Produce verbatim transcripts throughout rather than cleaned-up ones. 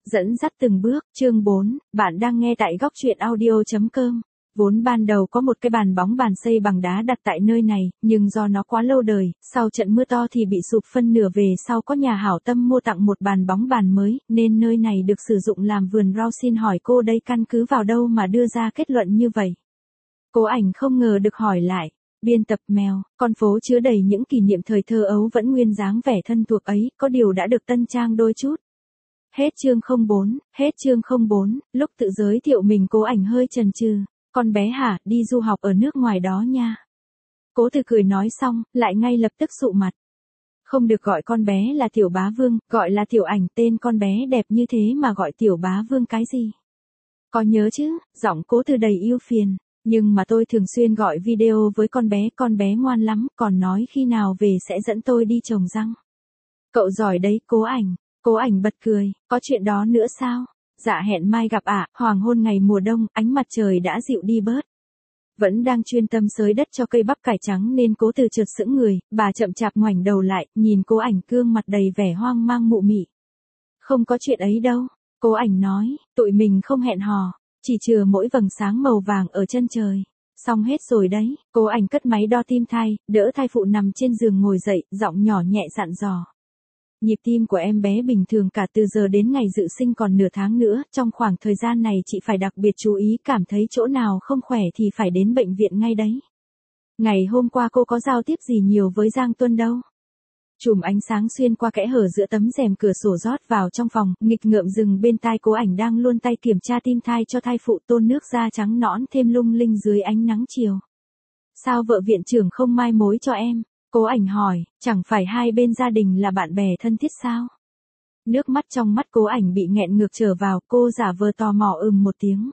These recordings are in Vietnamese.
Dẫn dắt từng bước, chương bốn, bạn đang nghe tại góc truyện audio chấm com. Vốn ban đầu có một cái bàn bóng bàn xây bằng đá đặt tại nơi này, nhưng do nó quá lâu đời, sau trận mưa to thì bị sụp phân nửa về sau có nhà hảo tâm mua tặng một bàn bóng bàn mới, nên nơi này được sử dụng làm vườn rau. Xin hỏi cô đây căn cứ vào đâu mà đưa ra kết luận như vậy? Cố Ảnh không ngờ được hỏi lại. Biên tập mèo, con phố chứa đầy những kỷ niệm thời thơ ấu vẫn nguyên dáng vẻ thân thuộc ấy, có điều đã được tân trang đôi chút. Hết chương không bốn, hết chương không bốn, lúc tự giới thiệu mình Cố Ảnh hơi chần chừ, con bé hả, đi du học ở nước ngoài đó nha. Cố Từ cười nói xong, lại ngay lập tức sụ mặt. Không được gọi con bé là Tiểu Bá Vương, gọi là Tiểu Ảnh, tên con bé đẹp như thế mà gọi Tiểu Bá Vương cái gì? Có nhớ chứ, giọng Cố Từ đầy yêu phiền. Nhưng mà tôi thường xuyên gọi video với con bé, con bé ngoan lắm, còn nói khi nào về sẽ dẫn tôi đi trồng răng. Cậu giỏi đấy, Cố Ảnh. Cố Ảnh bật cười, có chuyện đó nữa sao? Dạ hẹn mai gặp ạ. Hoàng hôn ngày mùa đông, ánh mặt trời đã dịu đi bớt. Vẫn đang chuyên tâm xới đất cho cây bắp cải trắng nên Cố Từ chợt sững người, bà chậm chạp ngoảnh đầu lại, nhìn Cố Ảnh gương mặt đầy vẻ hoang mang mụ mị. Không có chuyện ấy đâu, Cố Ảnh nói, tụi mình không hẹn hò. Chỉ chừa mỗi vầng sáng màu vàng ở chân trời. Xong hết rồi đấy, Cố Ảnh cất máy đo tim thai, đỡ thai phụ nằm trên giường ngồi dậy, giọng nhỏ nhẹ dặn dò. Nhịp tim của em bé bình thường cả từ giờ đến ngày dự sinh còn nửa tháng nữa, trong khoảng thời gian này chị phải đặc biệt chú ý, cảm thấy chỗ nào không khỏe thì phải đến bệnh viện ngay đấy. Ngày hôm qua cô có giao tiếp gì nhiều với Giang Tuân đâu. Chùm ánh sáng xuyên qua kẽ hở giữa tấm rèm cửa sổ rót vào trong phòng, nghịch ngợm dừng bên tai Cố Ảnh đang luôn tay kiểm tra tim thai cho thai phụ, tôn nước da trắng nõn thêm lung linh dưới ánh nắng chiều. Sao vợ viện trưởng không mai mối cho em? Cố Ảnh hỏi, chẳng phải hai bên gia đình là bạn bè thân thiết sao? Nước mắt trong mắt Cố Ảnh bị nghẹn ngược trở vào, cô giả vờ tò mò ừm một tiếng.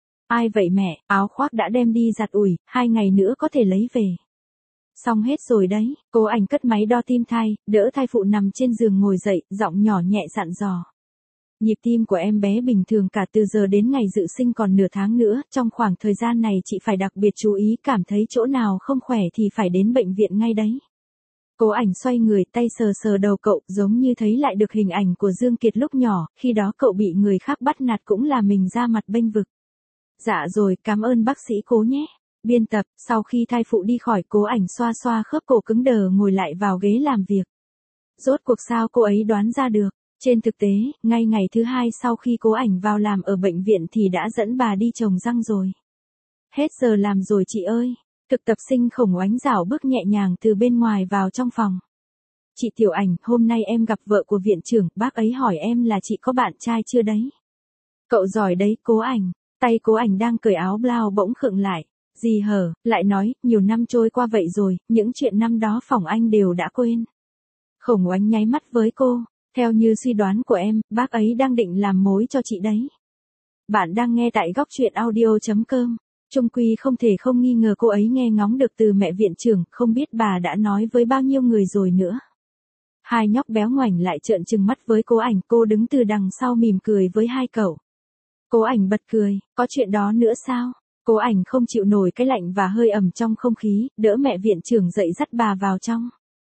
Ai vậy mẹ, áo khoác đã đem đi giặt ủi, hai ngày nữa có thể lấy về. Xong hết rồi đấy, Cố Ảnh cất máy đo tim thai, đỡ thai phụ nằm trên giường ngồi dậy, giọng nhỏ nhẹ dặn dò. Nhịp tim của em bé bình thường cả từ giờ đến ngày dự sinh còn nửa tháng nữa, trong khoảng thời gian này chị phải đặc biệt chú ý, cảm thấy chỗ nào không khỏe thì phải đến bệnh viện ngay đấy. Cố Ảnh xoay người, tay sờ sờ đầu cậu, giống như thấy lại được hình ảnh của Dương Kiệt lúc nhỏ, khi đó cậu bị người khác bắt nạt cũng là mình ra mặt bênh vực. Dạ rồi, cảm ơn bác sĩ Cố nhé. Biên tập, sau khi thai phụ đi khỏi, Cố Ảnh xoa xoa khớp cổ cứng đờ ngồi lại vào ghế làm việc. Rốt cuộc sao cô ấy đoán ra được? Trên thực tế, ngay ngày thứ hai sau khi Cố Ảnh vào làm ở bệnh viện thì đã dẫn bà đi trồng răng rồi. Hết giờ làm rồi chị ơi. Thực tập sinh Khổng Oánh rảo bước nhẹ nhàng từ bên ngoài vào trong phòng. Chị Tiểu Ảnh, hôm nay em gặp vợ của viện trưởng, bác ấy hỏi em là chị có bạn trai chưa đấy? Cậu giỏi đấy, Cố Ảnh. Tay Cố Ảnh đang cởi áo blau bỗng khựng lại. Gì hở, lại nói, nhiều năm trôi qua vậy rồi, những chuyện năm đó phỏng anh đều đã quên. Khổng Oánh nháy mắt với cô, theo như suy đoán của em, bác ấy đang định làm mối cho chị đấy. Bạn đang nghe tại góc truyện audio chấm com. Chung quy không thể không nghi ngờ cô ấy nghe ngóng được từ mẹ viện trưởng, không biết bà đã nói với bao nhiêu người rồi nữa. Hai nhóc béo ngoảnh lại trợn trừng mắt với Cố Ảnh, cô đứng từ đằng sau mỉm cười với hai cậu. Cố Ảnh bật cười, có chuyện đó nữa sao? Cố Ảnh không chịu nổi cái lạnh và hơi ẩm trong không khí, đỡ mẹ viện trưởng dậy dắt bà vào trong.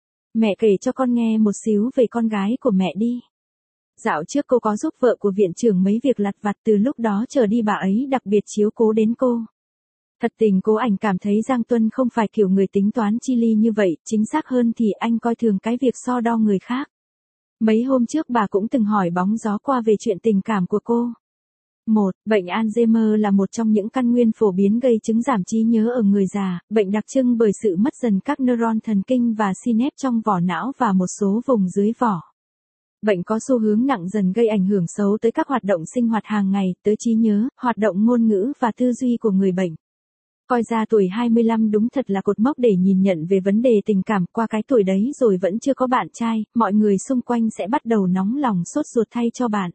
Mẹ kể cho con nghe một xíu về con gái của mẹ đi. Dạo trước cô có giúp vợ của viện trưởng mấy việc lặt vặt, từ lúc đó trở đi bà ấy đặc biệt chiếu cố đến cô. Thật tình Cố Ảnh cảm thấy Giang Tuân không phải kiểu người tính toán chi ly như vậy, chính xác hơn thì anh coi thường cái việc so đo người khác. Mấy hôm trước bà cũng từng hỏi bóng gió qua về chuyện tình cảm của cô. một. Bệnh Alzheimer là một trong những căn nguyên phổ biến gây chứng giảm trí nhớ ở người già, bệnh đặc trưng bởi sự mất dần các neuron thần kinh và synapse trong vỏ não và một số vùng dưới vỏ. Bệnh có xu hướng nặng dần gây ảnh hưởng xấu tới các hoạt động sinh hoạt hàng ngày, tới trí nhớ, hoạt động ngôn ngữ và tư duy của người bệnh. Coi ra tuổi hai mươi lăm đúng thật là cột mốc để nhìn nhận về vấn đề tình cảm, qua cái tuổi đấy rồi vẫn chưa có bạn trai, mọi người xung quanh sẽ bắt đầu nóng lòng sốt ruột thay cho bạn.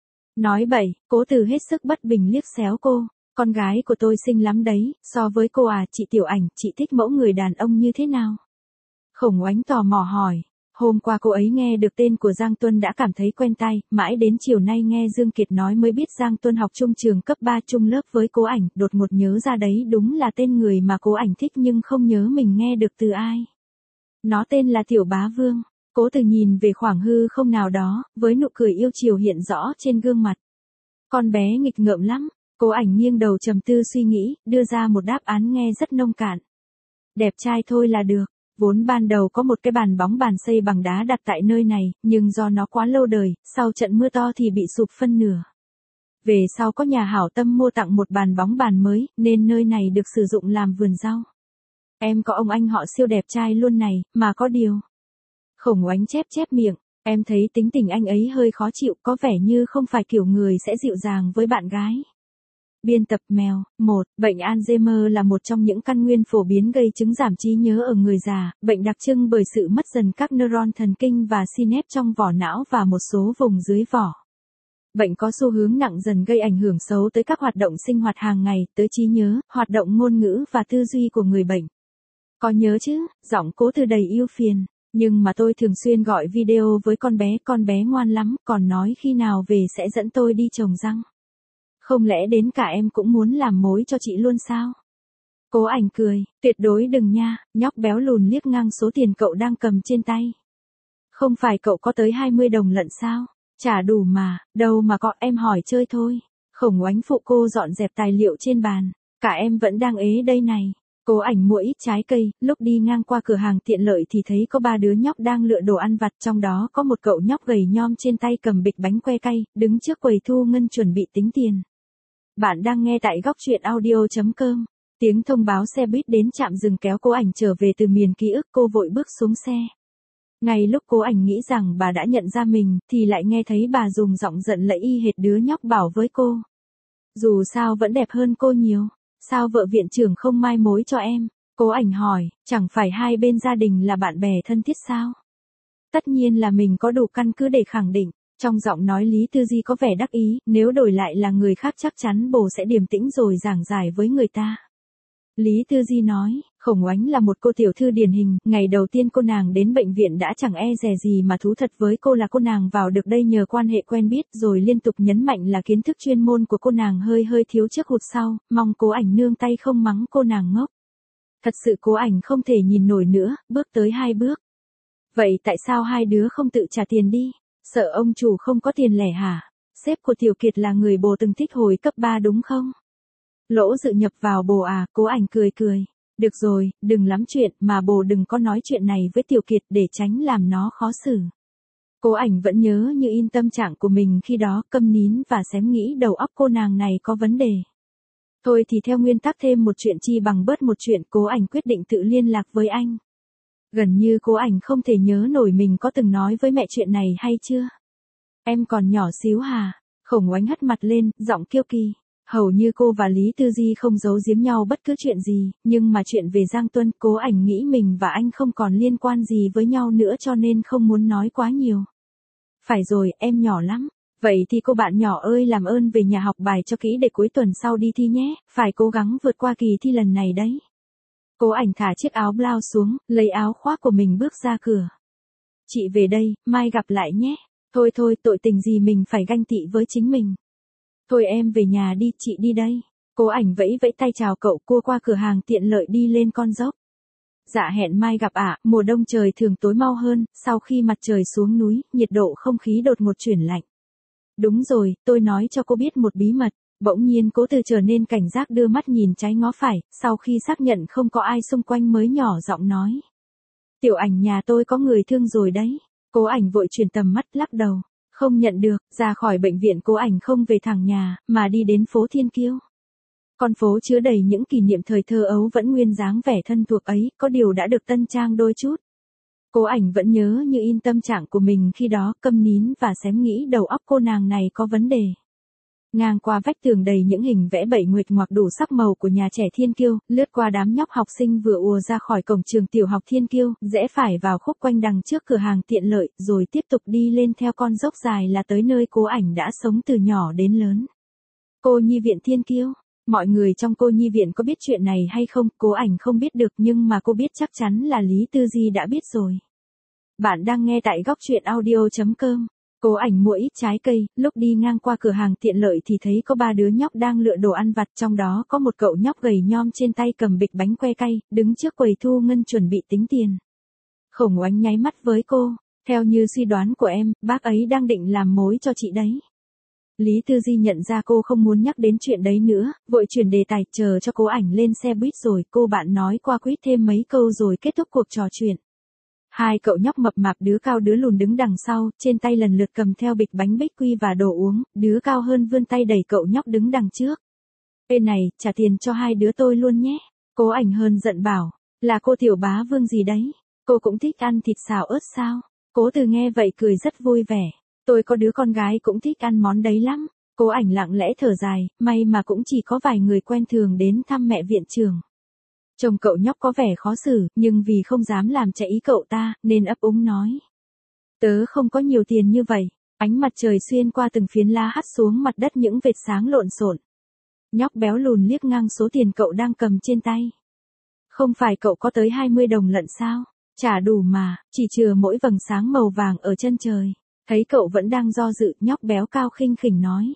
Nói bậy, Cố Từ hết sức bất bình liếc xéo cô, con gái của tôi xinh lắm đấy, so với cô à, chị Tiểu Ảnh, chị thích mẫu người đàn ông như thế nào? Khổng Oánh tò mò hỏi, hôm qua cô ấy nghe được tên của Giang Tuân đã cảm thấy quen tai, mãi đến chiều nay nghe Dương Kiệt nói mới biết Giang Tuân học chung trường cấp ba chung lớp với Cố Ảnh, đột ngột nhớ ra đấy đúng là tên người mà Cố Ảnh thích nhưng không nhớ mình nghe được từ ai. Nó tên là Tiểu Bá Vương. Cố Từ nhìn về khoảng hư không nào đó, với nụ cười yêu chiều hiện rõ trên gương mặt. Con bé nghịch ngợm lắm. Cố Ảnh nghiêng đầu trầm tư suy nghĩ, đưa ra một đáp án nghe rất nông cạn. Đẹp trai thôi là được. Vốn ban đầu có một cái bàn bóng bàn xây bằng đá đặt tại nơi này, nhưng do nó quá lâu đời, sau trận mưa to thì bị sụp phân nửa. Về sau có nhà hảo tâm mua tặng một bàn bóng bàn mới, nên nơi này được sử dụng làm vườn rau. Em có ông anh họ siêu đẹp trai luôn này, mà có điều. Khổng Oánh chép chép miệng, em thấy tính tình anh ấy hơi khó chịu, có vẻ như không phải kiểu người sẽ dịu dàng với bạn gái. Biên tập mèo. Một. Bệnh Alzheimer là một trong những căn nguyên phổ biến gây chứng giảm trí nhớ ở người già, bệnh đặc trưng bởi sự mất dần các neuron thần kinh và synapse trong vỏ não và một số vùng dưới vỏ. Bệnh có xu hướng nặng dần gây ảnh hưởng xấu tới các hoạt động sinh hoạt hàng ngày, tới trí nhớ, hoạt động ngôn ngữ và tư duy của người bệnh. Có nhớ chứ, giọng Cố Từ đầy ưu phiền. Nhưng mà tôi thường xuyên gọi video với con bé, con bé ngoan lắm, còn nói khi nào về sẽ dẫn tôi đi trồng răng. Không lẽ đến cả em cũng muốn làm mối cho chị luôn sao? Cố Ảnh cười, tuyệt đối đừng nha, nhóc béo lùn liếc ngang số tiền cậu đang cầm trên tay. Không phải cậu có tới hai mươi đồng lận sao? Chả đủ mà, đâu mà có, em hỏi chơi thôi. Khổng Oánh phụ cô dọn dẹp tài liệu trên bàn, cả em vẫn đang ế đây này. Cố Ảnh mua ít trái cây, lúc đi ngang qua cửa hàng tiện lợi thì thấy có ba đứa nhóc đang lựa đồ ăn vặt, trong đó có một cậu nhóc gầy nhom trên tay cầm bịch bánh que cay, đứng trước quầy thu ngân chuẩn bị tính tiền. Bạn đang nghe tại góc truyện audio chấm com. Tiếng thông báo xe buýt đến trạm dừng kéo Cố Ảnh trở về từ miền ký ức, cô vội bước xuống xe. Ngay lúc Cố Ảnh nghĩ rằng bà đã nhận ra mình, thì lại nghe thấy bà dùng giọng giận lẫy y hệt đứa nhóc bảo với cô. Dù sao vẫn đẹp hơn cô nhiều. Sao vợ viện trưởng không mai mối cho em? Cố Ảnh hỏi, chẳng phải hai bên gia đình là bạn bè thân thiết sao? Tất nhiên là mình có đủ căn cứ để khẳng định. Trong giọng nói Lý Tư Di có vẻ đắc ý, nếu đổi lại là người khác chắc chắn bồ sẽ điềm tĩnh rồi giảng giải với người ta. Lý Tư Di nói, Khổng Oánh là một cô tiểu thư điển hình, ngày đầu tiên cô nàng đến bệnh viện đã chẳng e dè gì mà thú thật với cô là cô nàng vào được đây nhờ quan hệ quen biết, rồi liên tục nhấn mạnh là kiến thức chuyên môn của cô nàng hơi hơi thiếu trước hụt sau, mong Cố Ảnh nương tay không mắng cô nàng ngốc. Thật sự Cố Ảnh không thể nhìn nổi nữa, bước tới hai bước. Vậy tại sao hai đứa không tự trả tiền đi? Sợ ông chủ không có tiền lẻ hả? Sếp của Tiểu Kiệt là người bồ từng thích hồi cấp ba đúng không? Lỗ dự nhập vào bồ à? Cố Ảnh cười cười. Được rồi, đừng lắm chuyện, mà bồ đừng có nói chuyện này với Tiểu Kiệt để tránh làm nó khó xử. Cố Ảnh vẫn nhớ như in tâm trạng của mình khi đó, câm nín và xém nghĩ đầu óc cô nàng này có vấn đề. Thôi thì theo nguyên tắc thêm một chuyện chi bằng bớt một chuyện, Cố Ảnh quyết định tự liên lạc với anh. Gần như Cố Ảnh không thể nhớ nổi mình có từng nói với mẹ chuyện này hay chưa. Em còn nhỏ xíu hả? Khổng Oánh hất mặt lên, giọng kiêu kỳ. Hầu như cô và Lý Tư Di không giấu giếm nhau bất cứ chuyện gì, nhưng mà chuyện về Giang Tuân, Cố Ảnh nghĩ mình và anh không còn liên quan gì với nhau nữa cho nên không muốn nói quá nhiều. Phải rồi, em nhỏ lắm. Vậy thì cô bạn nhỏ ơi, làm ơn về nhà học bài cho kỹ để cuối tuần sau đi thi nhé, phải cố gắng vượt qua kỳ thi lần này đấy. Cố Ảnh thả chiếc áo blau xuống, lấy áo khoác của mình bước ra cửa. Chị về đây, mai gặp lại nhé. Thôi thôi, tội tình gì mình phải ganh tị với chính mình. Thôi em về nhà đi, chị đi đây. Cố Ảnh vẫy vẫy tay chào cậu, cua qua cửa hàng tiện lợi đi lên con dốc. Dạ hẹn mai gặp ạ. Mùa đông trời thường tối mau hơn, sau khi mặt trời xuống núi, nhiệt độ không khí đột ngột chuyển lạnh. Đúng rồi, tôi nói cho cô biết một bí mật. Bỗng nhiên Cố Từ trở nên cảnh giác, đưa mắt nhìn trái ngó phải, sau khi xác nhận không có ai xung quanh mới nhỏ giọng nói. Tiểu Ảnh nhà tôi có người thương rồi đấy. Cố Ảnh vội chuyển tầm mắt, lắc đầu. Không nhận được. Ra khỏi bệnh viện, Cố Ảnh không về thẳng nhà, mà đi đến phố Thiên Kiêu. Con phố chứa đầy những kỷ niệm thời thơ ấu vẫn nguyên dáng vẻ thân thuộc ấy, có điều đã được tân trang đôi chút. Cố Ảnh vẫn nhớ như in tâm trạng của mình khi đó, câm nín và xém nghĩ đầu óc cô nàng này có vấn đề. Ngang qua vách tường đầy những hình vẽ bảy nguyệt ngoạc đủ sắc màu của nhà trẻ Thiên Kiêu, lướt qua đám nhóc học sinh vừa ùa ra khỏi cổng trường tiểu học Thiên Kiêu, rẽ phải vào khúc quanh đằng trước cửa hàng tiện lợi, rồi tiếp tục đi lên theo con dốc dài là tới nơi Cố Ảnh đã sống từ nhỏ đến lớn. Cô nhi viện Thiên Kiêu. Mọi người trong cô nhi viện có biết chuyện này hay không, Cố Ảnh không biết được, nhưng mà cô biết chắc chắn là Lý Tư Di đã biết rồi. Bạn đang nghe tại góc truyện audio chấm com. Cố Ảnh mua ít trái cây, lúc đi ngang qua cửa hàng tiện lợi thì thấy có ba đứa nhóc đang lựa đồ ăn vặt, trong đó có một cậu nhóc gầy nhom trên tay cầm bịch bánh que cay, đứng trước quầy thu ngân chuẩn bị tính tiền. Khổng Oánh nháy mắt với cô. Theo như suy đoán của em, bác ấy đang định làm mối cho chị đấy. Lý Tư Di nhận ra cô không muốn nhắc đến chuyện đấy nữa, vội chuyển đề tài, chờ cho Cố Ảnh lên xe buýt rồi, cô bạn nói qua quýt thêm mấy câu rồi kết thúc cuộc trò chuyện. Hai cậu nhóc mập mạp đứa cao đứa lùn đứng đằng sau, trên tay lần lượt cầm theo bịch bánh bích quy và đồ uống, đứa cao hơn vươn tay đẩy cậu nhóc đứng đằng trước. Ê này, trả tiền cho hai đứa tôi luôn nhé. Cố Ảnh hơn giận bảo, là cô tiểu bá vương gì đấy, cô cũng thích ăn thịt xào ớt sao? Cố Từ nghe vậy cười rất vui vẻ. Tôi có đứa con gái cũng thích ăn món đấy lắm. Cố Ảnh lặng lẽ thở dài, may mà cũng chỉ có vài người quen thường đến thăm mẹ viện trưởng. Chồng cậu nhóc có vẻ khó xử, nhưng vì không dám làm chạy ý cậu ta, nên ấp úng nói. Tớ không có nhiều tiền như vậy. Ánh mặt trời xuyên qua từng phiến lá hắt xuống mặt đất những vệt sáng lộn xộn. Nhóc béo lùn liếc ngang số tiền cậu đang cầm trên tay. Không phải cậu có tới hai mươi đồng lận sao? Trả đủ mà, chỉ chừa mỗi vầng sáng màu vàng ở chân trời. Thấy cậu vẫn đang do dự, nhóc béo cao khinh khỉnh nói.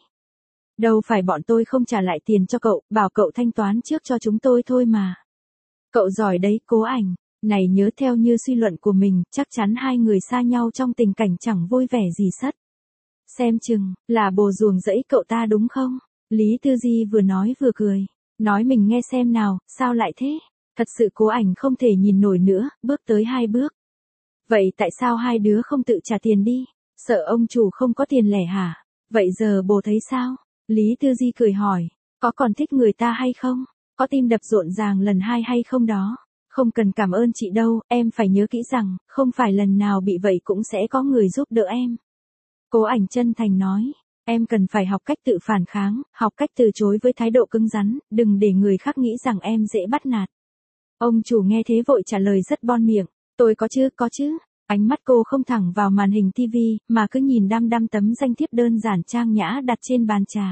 Đâu phải bọn tôi không trả lại tiền cho cậu, bảo cậu thanh toán trước cho chúng tôi thôi mà. Cậu giỏi đấy, Cố Ảnh. Này nhớ theo như suy luận của mình, chắc chắn hai người xa nhau trong tình cảnh chẳng vui vẻ gì sất. Xem chừng, là bồ ruồng rẫy cậu ta đúng không? Lý Tư Di vừa nói vừa cười. Nói mình nghe xem nào, sao lại thế? Thật sự Cố Ảnh không thể nhìn nổi nữa, bước tới hai bước. Vậy tại sao hai đứa không tự trả tiền đi? Sợ ông chủ không có tiền lẻ hả? Vậy giờ bồ thấy sao? Lý Tư Di cười hỏi. Có còn thích người ta hay không? Có tim đập rộn ràng lần hai hay không đó? Không cần cảm ơn chị đâu, em phải nhớ kỹ rằng, không phải lần nào bị vậy cũng sẽ có người giúp đỡ em. Cố Ảnh chân thành nói. Em cần phải học cách tự phản kháng, học cách từ chối với thái độ cứng rắn, đừng để người khác nghĩ rằng em dễ bắt nạt. Ông chủ nghe thế vội trả lời rất bon miệng. Tôi có chứ, có chứ. Ánh mắt cô không thẳng vào màn hình tivi, mà cứ nhìn đăm đăm tấm danh thiếp đơn giản trang nhã đặt trên bàn trà.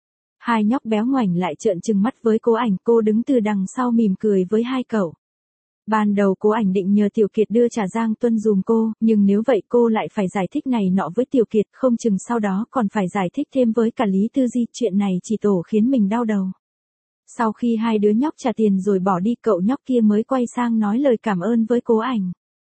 Hai nhóc béo ngoảnh lại trợn trừng mắt với Cố Ảnh, cô đứng từ đằng sau mỉm cười với hai cậu. Ban đầu Cố Ảnh định nhờ Tiểu Kiệt đưa trà Giang Tuân dùm cô, nhưng nếu vậy cô lại phải giải thích này nọ với Tiểu Kiệt, không chừng sau đó còn phải giải thích thêm với cả Lý Tư Di, chuyện này chỉ tổ khiến mình đau đầu. Sau khi hai đứa nhóc trả tiền rồi bỏ đi, cậu nhóc kia mới quay sang nói lời cảm ơn với Cố Ảnh.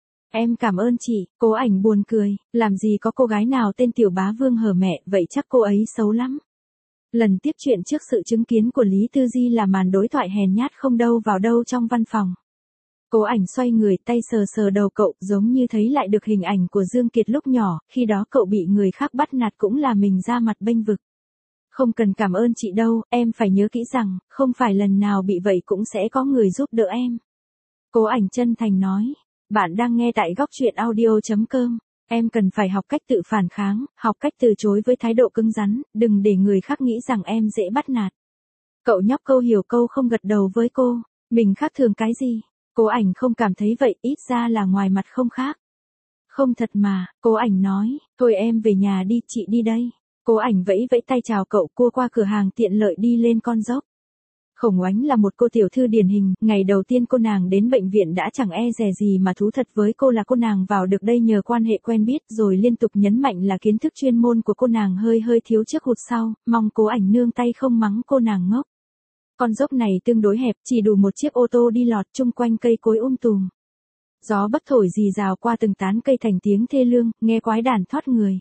Em cảm ơn chị. Cố Ảnh buồn cười, làm gì có cô gái nào tên Tiểu Bá Vương hở mẹ, vậy chắc cô ấy xấu lắm. Lần tiếp chuyện trước sự chứng kiến của Lý Tư Di là màn đối thoại hèn nhát không đâu vào đâu trong văn phòng. Cố Ảnh xoay người, tay sờ sờ đầu cậu, giống như thấy lại được hình ảnh của Dương Kiệt lúc nhỏ, khi đó cậu bị người khác bắt nạt cũng là mình ra mặt bênh vực. Không cần cảm ơn chị đâu, em phải nhớ kỹ rằng, không phải lần nào bị vậy cũng sẽ có người giúp đỡ em. Cố Ảnh chân thành nói. Bạn đang nghe tại góc truyện audio chấm com. Em cần phải học cách tự phản kháng, học cách từ chối với thái độ cứng rắn, đừng để người khác nghĩ rằng em dễ bắt nạt. Cậu nhóc câu hiểu câu không gật đầu với cô. Mình khác thường cái gì? Cố Ảnh không cảm thấy vậy, ít ra là ngoài mặt không khác. Không thật mà, Cố Ảnh nói. Thôi em về nhà đi, chị đi đây. Cố Ảnh vẫy vẫy tay chào cậu, cua qua cửa hàng tiện lợi đi lên con dốc. Khổng Oánh là một cô tiểu thư điển hình, ngày đầu tiên cô nàng đến bệnh viện đã chẳng e dè gì mà thú thật với cô là cô nàng vào được đây nhờ quan hệ quen biết, rồi liên tục nhấn mạnh là kiến thức chuyên môn của cô nàng hơi hơi thiếu trước hụt sau, mong Cố Ảnh nương tay không mắng cô nàng ngốc. Con dốc này tương đối hẹp, chỉ đủ một chiếc ô tô đi lọt, chung quanh cây cối um tùm. Gió bắc thổi rì rào qua từng tán cây thành tiếng thê lương, nghe quái đản thoát người.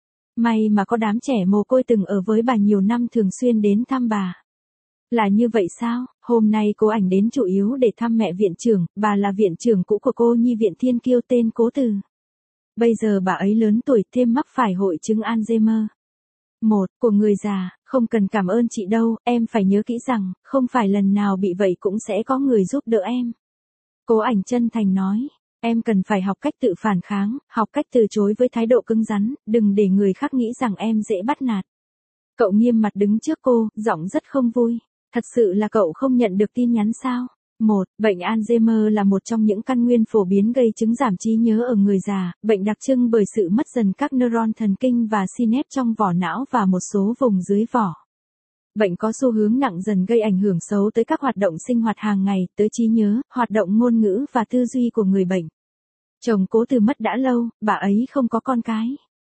May mà có đám trẻ mồ côi từng ở với bà nhiều năm thường xuyên đến thăm bà. Là như vậy sao? Hôm nay Cố Ảnh đến chủ yếu để thăm mẹ viện trưởng, bà là viện trưởng cũ của cô nhi viện Thiên Kiêu tên Cố Từ. Bây giờ bà ấy lớn tuổi, thêm mắc phải hội chứng Alzheimer. Một, của người già, không cần cảm ơn chị đâu, em phải nhớ kỹ rằng, không phải lần nào bị vậy cũng sẽ có người giúp đỡ em. Cố Ảnh chân thành nói. Em cần phải học cách tự phản kháng, học cách từ chối với thái độ cứng rắn, đừng để người khác nghĩ rằng em dễ bắt nạt. Cậu nghiêm mặt đứng trước cô, giọng rất không vui. Thật sự là cậu không nhận được tin nhắn sao? Một, bệnh Alzheimer là một trong những căn nguyên phổ biến gây chứng giảm trí nhớ ở người già, bệnh đặc trưng bởi sự mất dần các neuron thần kinh và synapse trong vỏ não và một số vùng dưới vỏ. Bệnh có xu hướng nặng dần gây ảnh hưởng xấu tới các hoạt động sinh hoạt hàng ngày, tới trí nhớ, hoạt động ngôn ngữ và tư duy của người bệnh. Chồng Cố Từ mất đã lâu, bà ấy không có con cái.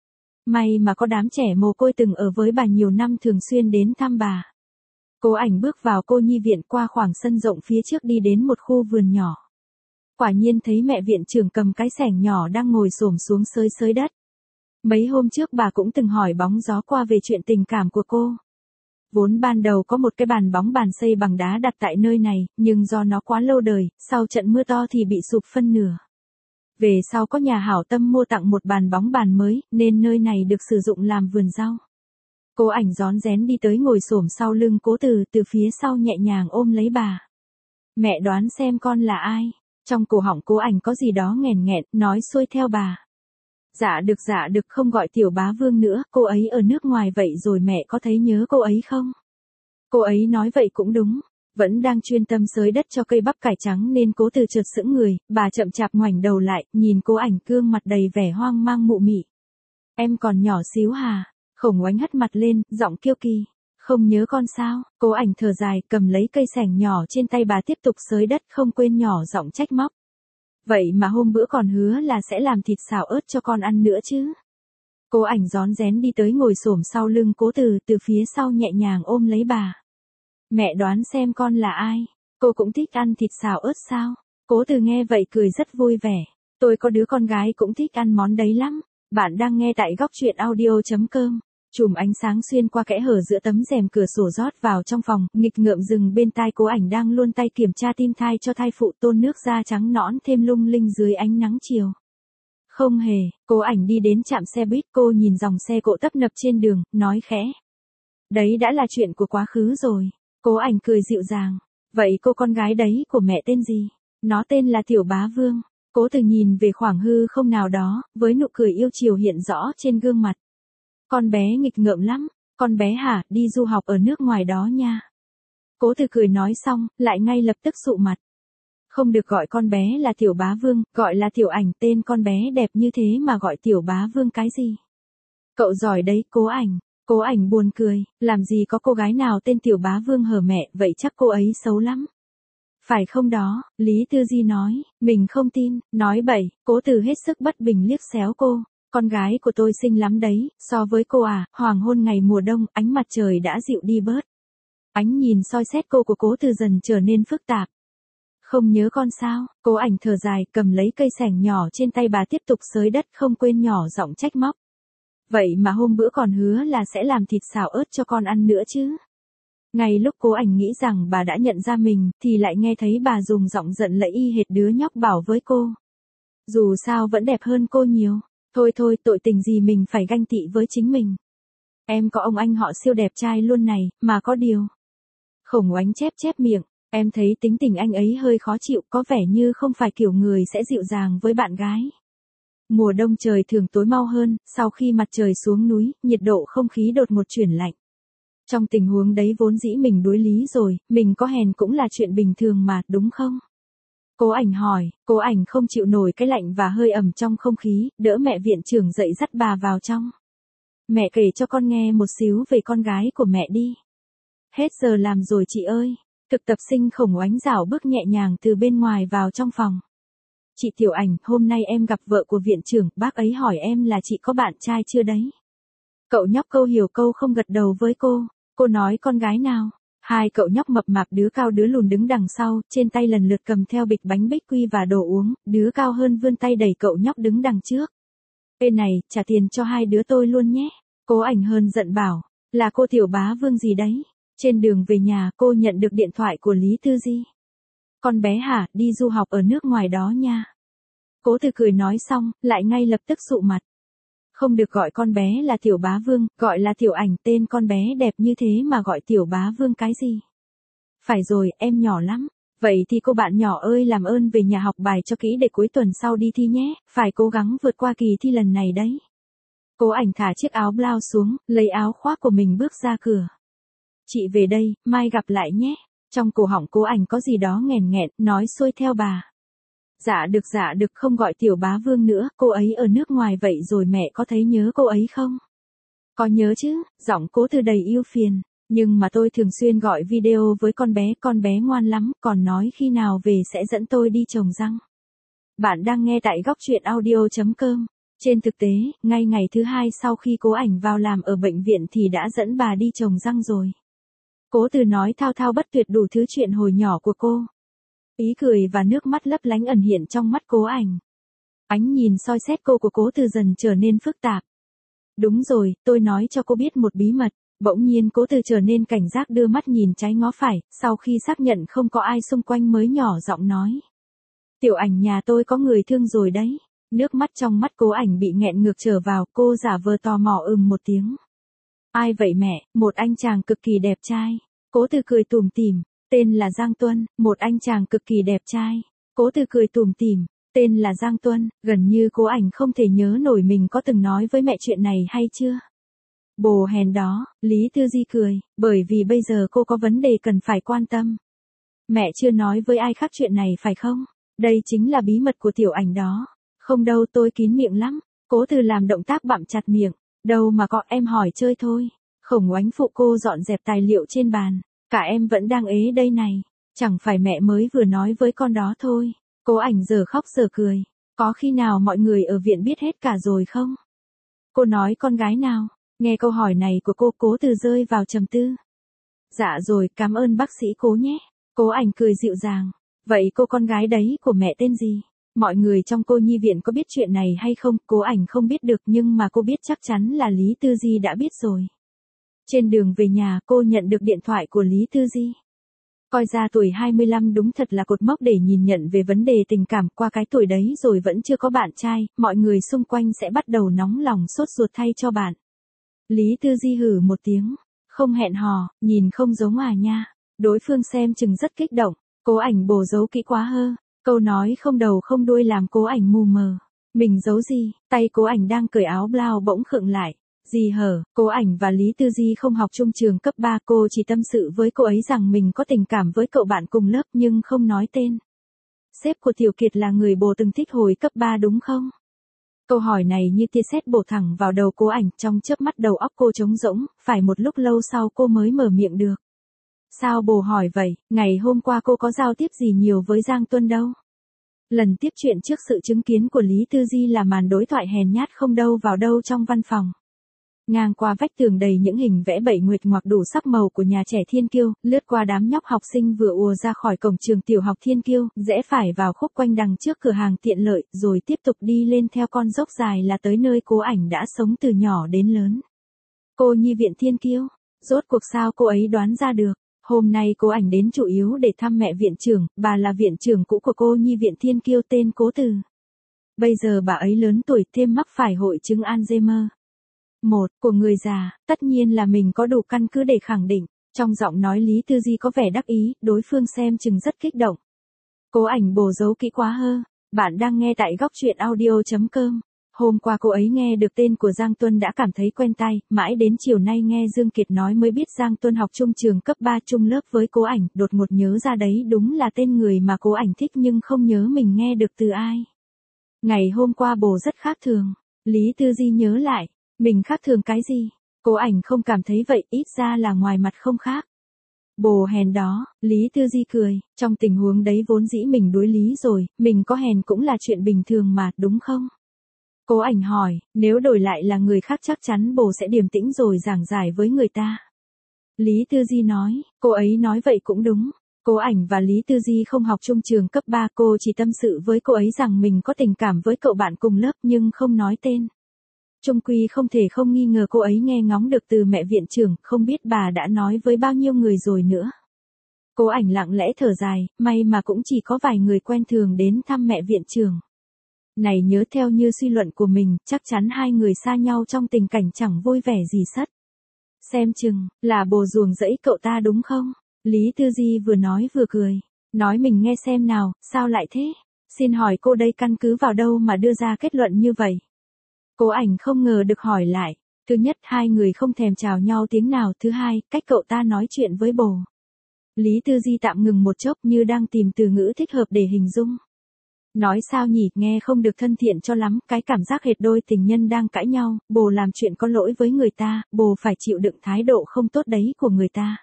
May mà có đám trẻ mồ côi từng ở với bà nhiều năm thường xuyên đến thăm bà. Cố Ảnh bước vào cô nhi viện qua khoảng sân rộng phía trước đi đến một khu vườn nhỏ. quả nhiên thấy mẹ viện trưởng cầm cái xẻng nhỏ đang ngồi xổm xuống xới xới đất. Mấy hôm trước bà cũng từng hỏi bóng gió qua về chuyện tình cảm của cô. Vốn ban đầu có một cái bàn bóng bàn xây bằng đá đặt tại nơi này, nhưng do nó quá lâu đời, sau trận mưa to thì bị sụp phân nửa. Về sau có nhà hảo tâm mua tặng một bàn bóng bàn mới, nên nơi này được sử dụng làm vườn rau. Cố Ảnh rón rén đi tới ngồi xổm sau lưng Cố Từ, từ phía sau nhẹ nhàng ôm lấy bà. Mẹ đoán xem con là ai? Trong cổ họng Cố Ảnh có gì đó nghẹn nghẹn, nói xuôi theo bà. Dạ được dạ được, không gọi Tiểu Bá Vương nữa, cô ấy ở nước ngoài vậy rồi mẹ có thấy nhớ cô ấy không? Cô ấy nói vậy cũng đúng. Vẫn đang chuyên tâm xới đất cho cây bắp cải trắng nên Cố Từ chợt sững người, bà chậm chạp ngoảnh đầu lại, nhìn Cố Ảnh gương mặt đầy vẻ hoang mang mụ mị. Em còn nhỏ xíu hà? Khổng Oánh hất mặt lên, giọng kiêu kỳ. Không nhớ con sao? Cố Ảnh thở dài, cầm lấy cây xẻng nhỏ trên tay bà tiếp tục xới đất, không quên nhỏ giọng trách móc. Vậy mà hôm bữa còn hứa là sẽ làm thịt xào ớt cho con ăn nữa chứ. Cố Ảnh rón rén đi tới ngồi xổm sau lưng Cố Từ, từ phía sau nhẹ nhàng ôm lấy bà. Mẹ đoán xem con là ai? Cô cũng thích ăn thịt xào ớt sao? Cố Từ nghe vậy cười rất vui vẻ. Tôi có đứa con gái cũng thích ăn món đấy lắm. Bạn đang nghe tại góc truyện audio chấm com. Chùm ánh sáng xuyên qua kẽ hở giữa tấm rèm cửa sổ rót vào trong phòng, nghịch ngợm dừng bên tai Cố Ảnh đang luôn tay kiểm tra tim thai cho thai phụ, tôn nước da trắng nõn thêm lung linh dưới ánh nắng chiều. Không hề, Cố Ảnh đi đến trạm xe buýt, cô nhìn dòng xe cộ tấp nập trên đường, nói khẽ. Đấy đã là chuyện của quá khứ rồi. Cố Ảnh cười dịu dàng. Vậy cô con gái đấy của mẹ tên gì? Nó tên là Tiểu Bá Vương. Cố Từ nhìn về khoảng hư không nào đó, với nụ cười yêu chiều hiện rõ trên gương mặt. Con bé nghịch ngợm lắm, con bé hả, đi du học ở nước ngoài đó nha. Cố Từ cười nói xong, lại ngay lập tức sụ mặt. Không được gọi con bé là Tiểu Bá Vương, gọi là Tiểu Ảnh, tên con bé đẹp như thế mà gọi Tiểu Bá Vương cái gì? Cậu giỏi đấy, Cố Ảnh. Cố Ảnh buồn cười, làm gì có cô gái nào tên Tiểu Bá Vương hở mẹ, vậy chắc cô ấy xấu lắm. Phải không đó, Lý Tư Di nói, mình không tin, nói bậy. Cố Từ hết sức bất bình liếc xéo cô. Con gái của tôi xinh lắm đấy, so với cô à, hoàng hôn ngày mùa đông, ánh mặt trời đã dịu đi bớt. Ánh nhìn soi xét cô của Cố Từ dần trở nên phức tạp. Không nhớ con sao? Cố Ảnh thở dài, cầm lấy cây xẻng nhỏ trên tay bà tiếp tục xới đất, không quên nhỏ giọng trách móc. Vậy mà hôm bữa còn hứa là sẽ làm thịt xào ớt cho con ăn nữa chứ. Ngay lúc Cố Ảnh nghĩ rằng bà đã nhận ra mình, thì lại nghe thấy bà dùng giọng giận lẫy y hệt đứa nhóc bảo với cô. Dù sao vẫn đẹp hơn cô nhiều. Thôi thôi, tội tình gì mình phải ganh tị với chính mình. Em có ông anh họ siêu đẹp trai luôn này, mà có điều. Khổng Oánh chép chép miệng, em thấy tính tình anh ấy hơi khó chịu, có vẻ như không phải kiểu người sẽ dịu dàng với bạn gái. Mùa đông trời thường tối mau hơn, sau khi mặt trời xuống núi, nhiệt độ không khí đột ngột chuyển lạnh. Trong tình huống đấy vốn dĩ mình đối lý rồi, mình có hèn cũng là chuyện bình thường mà, đúng không? Cố Ảnh hỏi. Cố Ảnh không chịu nổi cái lạnh và hơi ẩm trong không khí, đỡ mẹ viện trưởng dậy dắt bà vào trong. Mẹ kể cho con nghe một xíu về con gái của mẹ đi. Hết giờ làm rồi chị ơi. Thực tập sinh Khổng Oánh rảo bước nhẹ nhàng từ bên ngoài vào trong phòng. Chị Tiểu Ảnh, hôm nay em gặp vợ của viện trưởng, bác ấy hỏi em là chị có bạn trai chưa đấy. Cậu nhóc câu hiểu câu không gật đầu với cô. Cô nói con gái nào? Hai cậu nhóc mập mạp, đứa cao đứa lùn đứng đằng sau, trên tay lần lượt cầm theo bịch bánh bích quy và đồ uống, đứa cao hơn vươn tay đẩy cậu nhóc đứng đằng trước. Ê này, trả tiền cho hai đứa tôi luôn nhé. Cố Ảnh hơn giận bảo, là cô Tiểu Bá Vương gì đấy. Trên đường về nhà cô nhận được điện thoại của Lý Tư Di. Con bé hả, đi du học ở nước ngoài đó nha. Cố Từ cười nói xong, lại ngay lập tức sụ mặt. Không được gọi con bé là Tiểu Bá Vương, gọi là Tiểu Ảnh, tên con bé đẹp như thế mà gọi Tiểu Bá Vương cái gì? Phải rồi, em nhỏ lắm. Vậy thì cô bạn nhỏ ơi, làm ơn về nhà học bài cho kỹ để cuối tuần sau đi thi nhé, phải cố gắng vượt qua kỳ thi lần này đấy. Cố Ảnh thả chiếc áo blouse xuống, lấy áo khoác của mình bước ra cửa. Chị về đây, mai gặp lại nhé. Trong cổ họng Cố Ảnh có gì đó nghẹn nghẹn, nói xuôi theo bà. Dạ được dạ được, không gọi Tiểu Bá Vương nữa, cô ấy ở nước ngoài vậy rồi mẹ có thấy nhớ cô ấy không? Có nhớ chứ, giọng Cố Từ đầy yêu phiền. Nhưng mà tôi thường xuyên gọi video với con bé, con bé ngoan lắm, còn nói khi nào về sẽ dẫn tôi đi trồng răng. Bạn đang nghe tại góc truyện audio chấm com. Trên thực tế, ngay ngày thứ hai sau khi Cố Ảnh vào làm ở bệnh viện thì đã dẫn bà đi trồng răng rồi. Cố Từ nói thao thao bất tuyệt đủ thứ chuyện hồi nhỏ của cô. Ý cười và nước mắt lấp lánh ẩn hiện trong mắt Cố Ảnh. Ánh nhìn soi xét cô của Cố Từ dần trở nên phức tạp. Đúng rồi, tôi nói cho cô biết một bí mật. Bỗng nhiên Cố Từ trở nên cảnh giác đưa mắt nhìn trái ngó phải, sau khi xác nhận không có ai xung quanh mới nhỏ giọng nói. Tiểu Ảnh nhà tôi có người thương rồi đấy. Nước mắt trong mắt Cố Ảnh bị nghẹn ngược trở vào, cô giả vờ tò mò ừm một tiếng. Ai vậy mẹ? Một anh chàng cực kỳ đẹp trai. Cố Từ cười tủm tỉm, tên là Giang Tuân, một anh chàng cực kỳ đẹp trai. Cố Từ cười tủm tỉm, tên là Giang Tuân, gần như Cố Ảnh không thể nhớ nổi mình có từng nói với mẹ chuyện này hay chưa. Bồ hèn đó, Lý Tư Di cười, bởi vì bây giờ cô có vấn đề cần phải quan tâm. Mẹ chưa nói với ai khác chuyện này phải không? Đây chính là bí mật của Tiểu Ảnh đó. Không đâu, tôi kín miệng lắm. Cố Từ làm động tác bặm chặt miệng. Đâu mà có, em hỏi chơi thôi. Khổng Oánh phụ cô dọn dẹp tài liệu trên bàn. Cả em vẫn đang ế đây này. Chẳng phải mẹ mới vừa nói với con đó thôi. Cố Ảnh giờ khóc giờ cười. Có khi nào mọi người ở viện biết hết cả rồi không? Cô nói con gái nào? Nghe câu hỏi này của cô, Cố Từ rơi vào trầm tư. Dạ rồi, cảm ơn bác sĩ Cố nhé. Cố Ảnh cười dịu dàng. Vậy cô con gái đấy của mẹ tên gì? Mọi người trong cô nhi viện có biết chuyện này hay không? Cố Ảnh không biết được nhưng mà cô biết chắc chắn là Lý Tư Di đã biết rồi. Trên đường về nhà cô nhận được điện thoại của Lý Tư Di. Coi ra tuổi hai mươi lăm đúng thật là cột mốc để nhìn nhận về vấn đề tình cảm, qua cái tuổi đấy rồi vẫn chưa có bạn trai, mọi người xung quanh sẽ bắt đầu nóng lòng sốt ruột thay cho bạn. Lý Tư Di hử một tiếng, không hẹn hò, nhìn không giống à nha. Đối phương xem chừng rất kích động, Cố Ảnh bồ giấu kỹ quá hơ. Câu nói không đầu không đuôi làm Cố Ảnh mù mờ. Mình giấu gì? Tay Cố Ảnh đang cởi áo blau bỗng khựng lại. Gì hở? Cố Ảnh và Lý Tư Di không học chung trường cấp ba, cô chỉ tâm sự với cô ấy rằng mình có tình cảm với cậu bạn cùng lớp nhưng không nói tên. Sếp của Tiểu Kiệt là người bồ từng thích hồi cấp ba đúng không? Câu hỏi này như tia sét bổ thẳng vào đầu Cố Ảnh, trong chớp mắt đầu óc cô trống rỗng, phải một lúc lâu sau cô mới mở miệng được. Sao bồ hỏi vậy, ngày hôm qua cô có giao tiếp gì nhiều với Giang Tuân đâu? Lần tiếp chuyện trước sự chứng kiến của Lý Tư Di là màn đối thoại hèn nhát không đâu vào đâu trong văn phòng. Ngang qua vách tường đầy những hình vẽ bảy nguyệt ngoạc đủ sắc màu của nhà trẻ Thiên Kiêu, lướt qua đám nhóc học sinh vừa ùa ra khỏi cổng trường tiểu học Thiên Kiêu, rẽ phải vào khúc quanh đằng trước cửa hàng tiện lợi, rồi tiếp tục đi lên theo con dốc dài là tới nơi Cố Ảnh đã sống từ nhỏ đến lớn. Cô nhi viện Thiên Kiêu, rốt cuộc sao cô ấy đoán ra được. Hôm nay Cố Ảnh đến chủ yếu để thăm mẹ viện trưởng, bà là viện trưởng cũ của cô nhi viện Thiên Kiêu tên Cố Từ. Bây giờ bà ấy lớn tuổi thêm mắc phải hội chứng Alzheimer. Một, của người già, tất nhiên là mình có đủ căn cứ để khẳng định. Trong giọng nói Lý Tư Di có vẻ đắc ý, đối phương xem chừng rất kích động. Cố Ảnh bồ giấu kỹ quá hơ. Bạn đang nghe tại góc truyện audio chấm com. Hôm qua cô ấy nghe được tên của Giang Tuân đã cảm thấy quen tai, mãi đến chiều nay nghe Dương Kiệt nói mới biết Giang Tuân học chung trường cấp ba chung lớp với Cố Ảnh, đột ngột nhớ ra đấy đúng là tên người mà Cố Ảnh thích nhưng không nhớ mình nghe được từ ai. Ngày hôm qua bồ rất khác thường. Lý Tư Di nhớ lại, mình khác thường cái gì? Cố Ảnh không cảm thấy vậy, ít ra là ngoài mặt không khác. Bồ hèn đó, Lý Tư Di cười, trong tình huống đấy vốn dĩ mình đối lý rồi, mình có hèn cũng là chuyện bình thường mà, đúng không? Cố Ảnh hỏi, nếu đổi lại là người khác chắc chắn bồ sẽ điềm tĩnh rồi giảng giải với người ta. Lý Tư Di nói, cô ấy nói vậy cũng đúng. Cố Ảnh và Lý Tư Di không học chung trường cấp ba, cô chỉ tâm sự với cô ấy rằng mình có tình cảm với cậu bạn cùng lớp nhưng không nói tên. Chung quy không thể không nghi ngờ cô ấy nghe ngóng được từ mẹ viện trưởng, không biết bà đã nói với bao nhiêu người rồi nữa. Cố Ảnh lặng lẽ thở dài, may mà cũng chỉ có vài người quen thường đến thăm mẹ viện trưởng. Này nhớ theo như suy luận của mình, chắc chắn hai người xa nhau trong tình cảnh chẳng vui vẻ gì sất. Xem chừng, là bồ ruồng rẫy cậu ta đúng không? Lý Tư Di vừa nói vừa cười. Nói mình nghe xem nào, sao lại thế? Xin hỏi cô đây căn cứ vào đâu mà đưa ra kết luận như vậy? Cố Ảnh không ngờ được hỏi lại. Thứ nhất, hai người không thèm chào nhau tiếng nào. Thứ hai, cách cậu ta nói chuyện với bồ. Lý Tư Di tạm ngừng một chốc như đang tìm từ ngữ thích hợp để hình dung. Nói sao nhỉ, nghe không được thân thiện cho lắm, cái cảm giác hệt đôi tình nhân đang cãi nhau, bồ làm chuyện có lỗi với người ta, bồ phải chịu đựng thái độ không tốt đấy của người ta.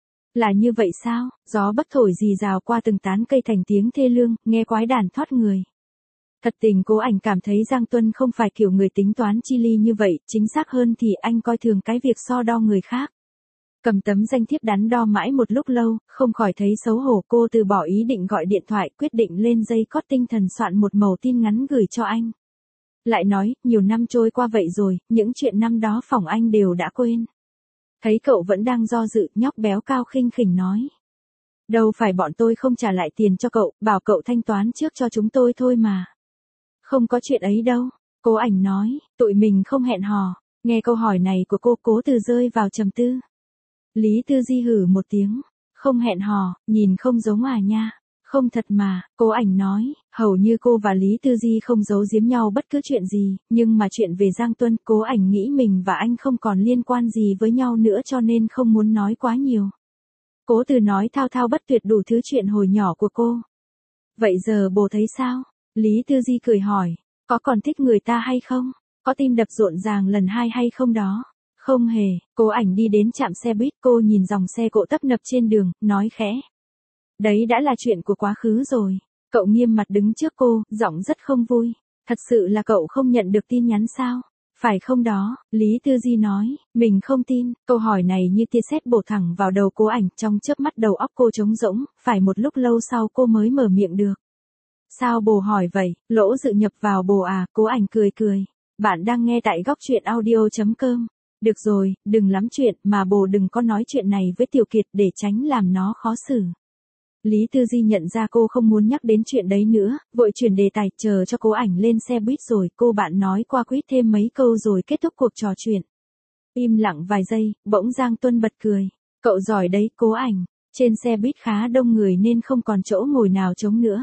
Là như vậy sao? Gió bắc thổi rì rào qua từng tán cây thành tiếng thê lương, nghe quái đàn thoát người. Thật tình Cố Ảnh cảm thấy Giang Tuân không phải kiểu người tính toán chi ly như vậy, chính xác hơn thì anh coi thường cái việc so đo người khác. Cầm tấm danh thiếp đắn đo mãi một lúc lâu, không khỏi thấy xấu hổ, cô từ bỏ ý định gọi điện thoại, quyết định lên dây cót tinh thần soạn một mẩu tin ngắn gửi cho anh. Lại nói, nhiều năm trôi qua vậy rồi, những chuyện năm đó phỏng anh đều đã quên. Thấy cậu vẫn đang do dự, nhóc béo cao khinh khỉnh nói. Đâu phải bọn tôi không trả lại tiền cho cậu, bảo cậu thanh toán trước cho chúng tôi thôi mà. Không có chuyện ấy đâu, Cố Ảnh nói, tụi mình không hẹn hò. Nghe câu hỏi này của cô, Cố Từ rơi vào trầm tư. Lý Tư Di hử một tiếng, không hẹn hò, nhìn không giống à nha. Không thật mà, Cố Ảnh nói, hầu như cô và Lý Tư Di không giấu giếm nhau bất cứ chuyện gì, nhưng mà chuyện về Giang Tuân, Cố Ảnh nghĩ mình và anh không còn liên quan gì với nhau nữa cho nên không muốn nói quá nhiều. Cố Từ nói thao thao bất tuyệt đủ thứ chuyện hồi nhỏ của cô. Vậy giờ bồ thấy sao? Lý Tư Di cười hỏi, có còn thích người ta hay không? Có tim đập rộn ràng lần hai hay không đó? Không hề, Cố Ảnh đi đến trạm xe buýt, cô nhìn dòng xe cộ tấp nập trên đường, nói khẽ. Đấy đã là chuyện của quá khứ rồi. Cậu nghiêm mặt đứng trước cô, giọng rất không vui. Thật sự là cậu không nhận được tin nhắn sao? Phải không đó? Lý Tư Di nói, mình không tin. Câu hỏi này như tia sét bổ thẳng vào đầu Cố Ảnh, trong chớp mắt đầu óc cô trống rỗng, phải một lúc lâu sau cô mới mở miệng được. Sao bồ hỏi vậy? Lỗ dự nhập vào bồ à? Cố Ảnh cười cười. Bạn đang nghe tại góc truyện audio chấm com. Được rồi, đừng lắm chuyện, mà bồ đừng có nói chuyện này với Tiểu Kiệt để tránh làm nó khó xử. Lý Tư Di nhận ra cô không muốn nhắc đến chuyện đấy nữa, vội chuyển đề tài, chờ cho Cố Ảnh lên xe buýt rồi, cô bạn nói qua quýt thêm mấy câu rồi kết thúc cuộc trò chuyện. Im lặng vài giây, bỗng Giang Tuân bật cười. Cậu giỏi đấy, Cố Ảnh. Trên xe buýt khá đông người nên không còn chỗ ngồi nào trống nữa.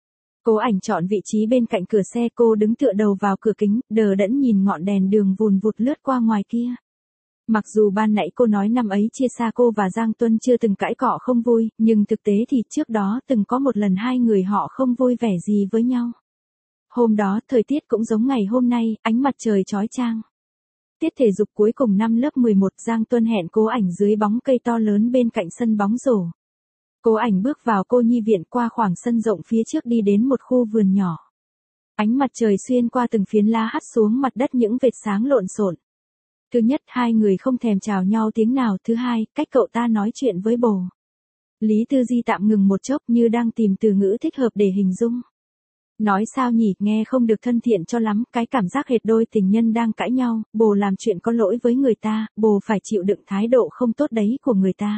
Cố Ảnh chọn vị trí bên cạnh cửa xe, cô đứng tựa đầu vào cửa kính, đờ đẫn nhìn ngọn đèn đường vùn vụt lướt qua ngoài kia. Mặc dù ban nãy cô nói năm ấy chia xa cô và Giang Tuân chưa từng cãi cọ không vui, nhưng thực tế thì trước đó từng có một lần hai người họ không vui vẻ gì với nhau. Hôm đó, thời tiết cũng giống ngày hôm nay, ánh mặt trời chói chang. Tiết thể dục cuối cùng năm lớp mười một, Giang Tuân hẹn Cố Ảnh dưới bóng cây to lớn bên cạnh sân bóng rổ. Cố Ảnh bước vào cô nhi viện, qua khoảng sân rộng phía trước đi đến một khu vườn nhỏ. Ánh mặt trời xuyên qua từng phiến lá hắt xuống mặt đất những vệt sáng lộn xộn. Thứ nhất, hai người không thèm chào nhau tiếng nào. Thứ hai, cách cậu ta nói chuyện với bồ. Lý Tư Di tạm ngừng một chốc như đang tìm từ ngữ thích hợp để hình dung. Nói sao nhỉ, nghe không được thân thiện cho lắm, cái cảm giác hệt đôi tình nhân đang cãi nhau, bồ làm chuyện có lỗi với người ta, bồ phải chịu đựng thái độ không tốt đấy của người ta.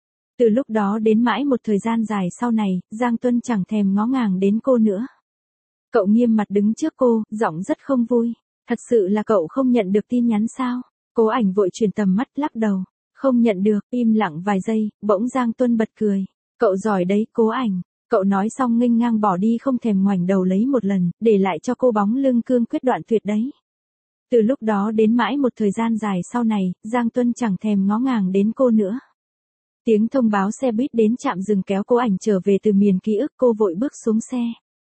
Từ lúc đó đến mãi một thời gian dài sau này, Giang Tuân chẳng thèm ngó ngàng đến cô nữa. Cậu nghiêm mặt đứng trước cô, giọng rất không vui. Thật sự là cậu không nhận được tin nhắn sao? Cố Ảnh vội chuyển tầm mắt, lắc đầu. Không nhận được, im lặng vài giây, bỗng Giang Tuân bật cười. Cậu giỏi đấy, Cố Ảnh. Cậu nói xong nghênh ngang bỏ đi, không thèm ngoảnh đầu lấy một lần, để lại cho cô bóng lưng cương quyết đoạn tuyệt đấy. Từ lúc đó đến mãi một thời gian dài sau này, Giang Tuân chẳng thèm ngó ngàng đến cô nữa. Tiếng thông báo xe buýt đến trạm dừng kéo Cố Ảnh trở về từ miền ký ức, cô vội bước xuống xe.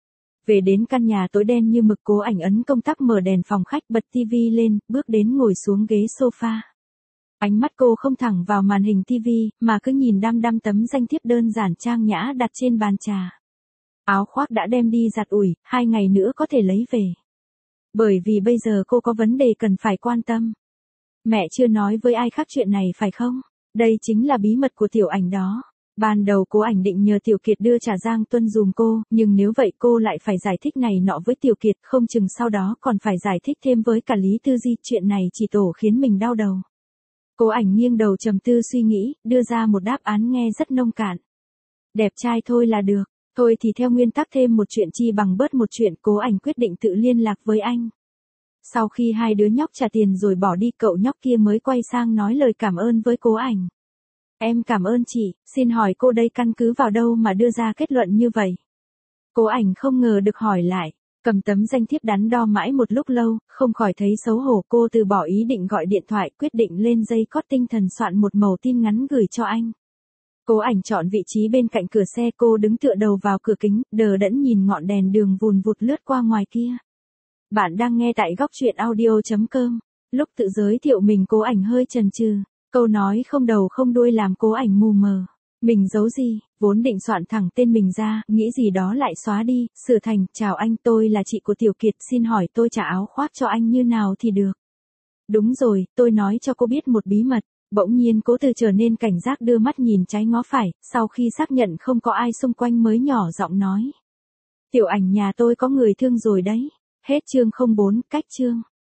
Về đến căn nhà tối đen như mực, Cố Ảnh ấn công tắc mở đèn phòng khách, bật tivi lên, bước đến ngồi xuống ghế sofa. Ánh mắt cô không thẳng vào màn hình tivi, mà cứ nhìn đăm đăm tấm danh thiếp đơn giản trang nhã đặt trên bàn trà. Áo khoác đã đem đi giặt ủi, hai ngày nữa có thể lấy về. Bởi vì bây giờ cô có vấn đề cần phải quan tâm. Mẹ chưa nói với ai khác chuyện này phải không? Đây chính là bí mật của Tiểu Ảnh đó. Ban đầu Cố Ảnh định nhờ Tiểu Kiệt đưa trả Giang Tuân dùm cô, nhưng nếu vậy cô lại phải giải thích này nọ với Tiểu Kiệt, không chừng sau đó còn phải giải thích thêm với cả Lý Tư Di, chuyện này chỉ tổ khiến mình đau đầu. Cố Ảnh nghiêng đầu trầm tư suy nghĩ, đưa ra một đáp án nghe rất nông cạn. Đẹp trai thôi là được, thôi thì theo nguyên tắc thêm một chuyện chi bằng bớt một chuyện, Cố Ảnh quyết định tự liên lạc với anh. Sau khi hai đứa nhóc trả tiền rồi bỏ đi, cậu nhóc kia mới quay sang nói lời cảm ơn với Cố Ảnh. Em cảm ơn chị, xin hỏi cô đây căn cứ vào đâu mà đưa ra kết luận như vậy? Cố Ảnh không ngờ được hỏi lại, cầm tấm danh thiếp đắn đo mãi một lúc lâu, không khỏi thấy xấu hổ, cô từ bỏ ý định gọi điện thoại, quyết định lên dây cót tinh thần soạn một mẩu tin ngắn gửi cho anh. Cố Ảnh chọn vị trí bên cạnh cửa xe, cô đứng tựa đầu vào cửa kính, đờ đẫn nhìn ngọn đèn đường vùn vụt lướt qua ngoài kia. Bạn đang nghe tại góc truyện audio chấm com. Lúc tự giới thiệu mình, Cố Ảnh hơi chần chừ. Câu nói không đầu không đuôi làm Cố Ảnh mù mờ. Mình giấu gì, vốn định soạn thẳng tên mình ra, nghĩ gì đó lại xóa đi, sửa thành, chào anh, tôi là chị của Tiểu Kiệt, xin hỏi tôi trả áo khoác cho anh như nào thì được. Đúng rồi, tôi nói cho cô biết một bí mật. Bỗng nhiên Cố Từ trở nên cảnh giác đưa mắt nhìn trái ngó phải, sau khi xác nhận không có ai xung quanh mới nhỏ giọng nói. Tiểu Ảnh nhà tôi có người thương rồi đấy. Hết chương không bốn, cách chương.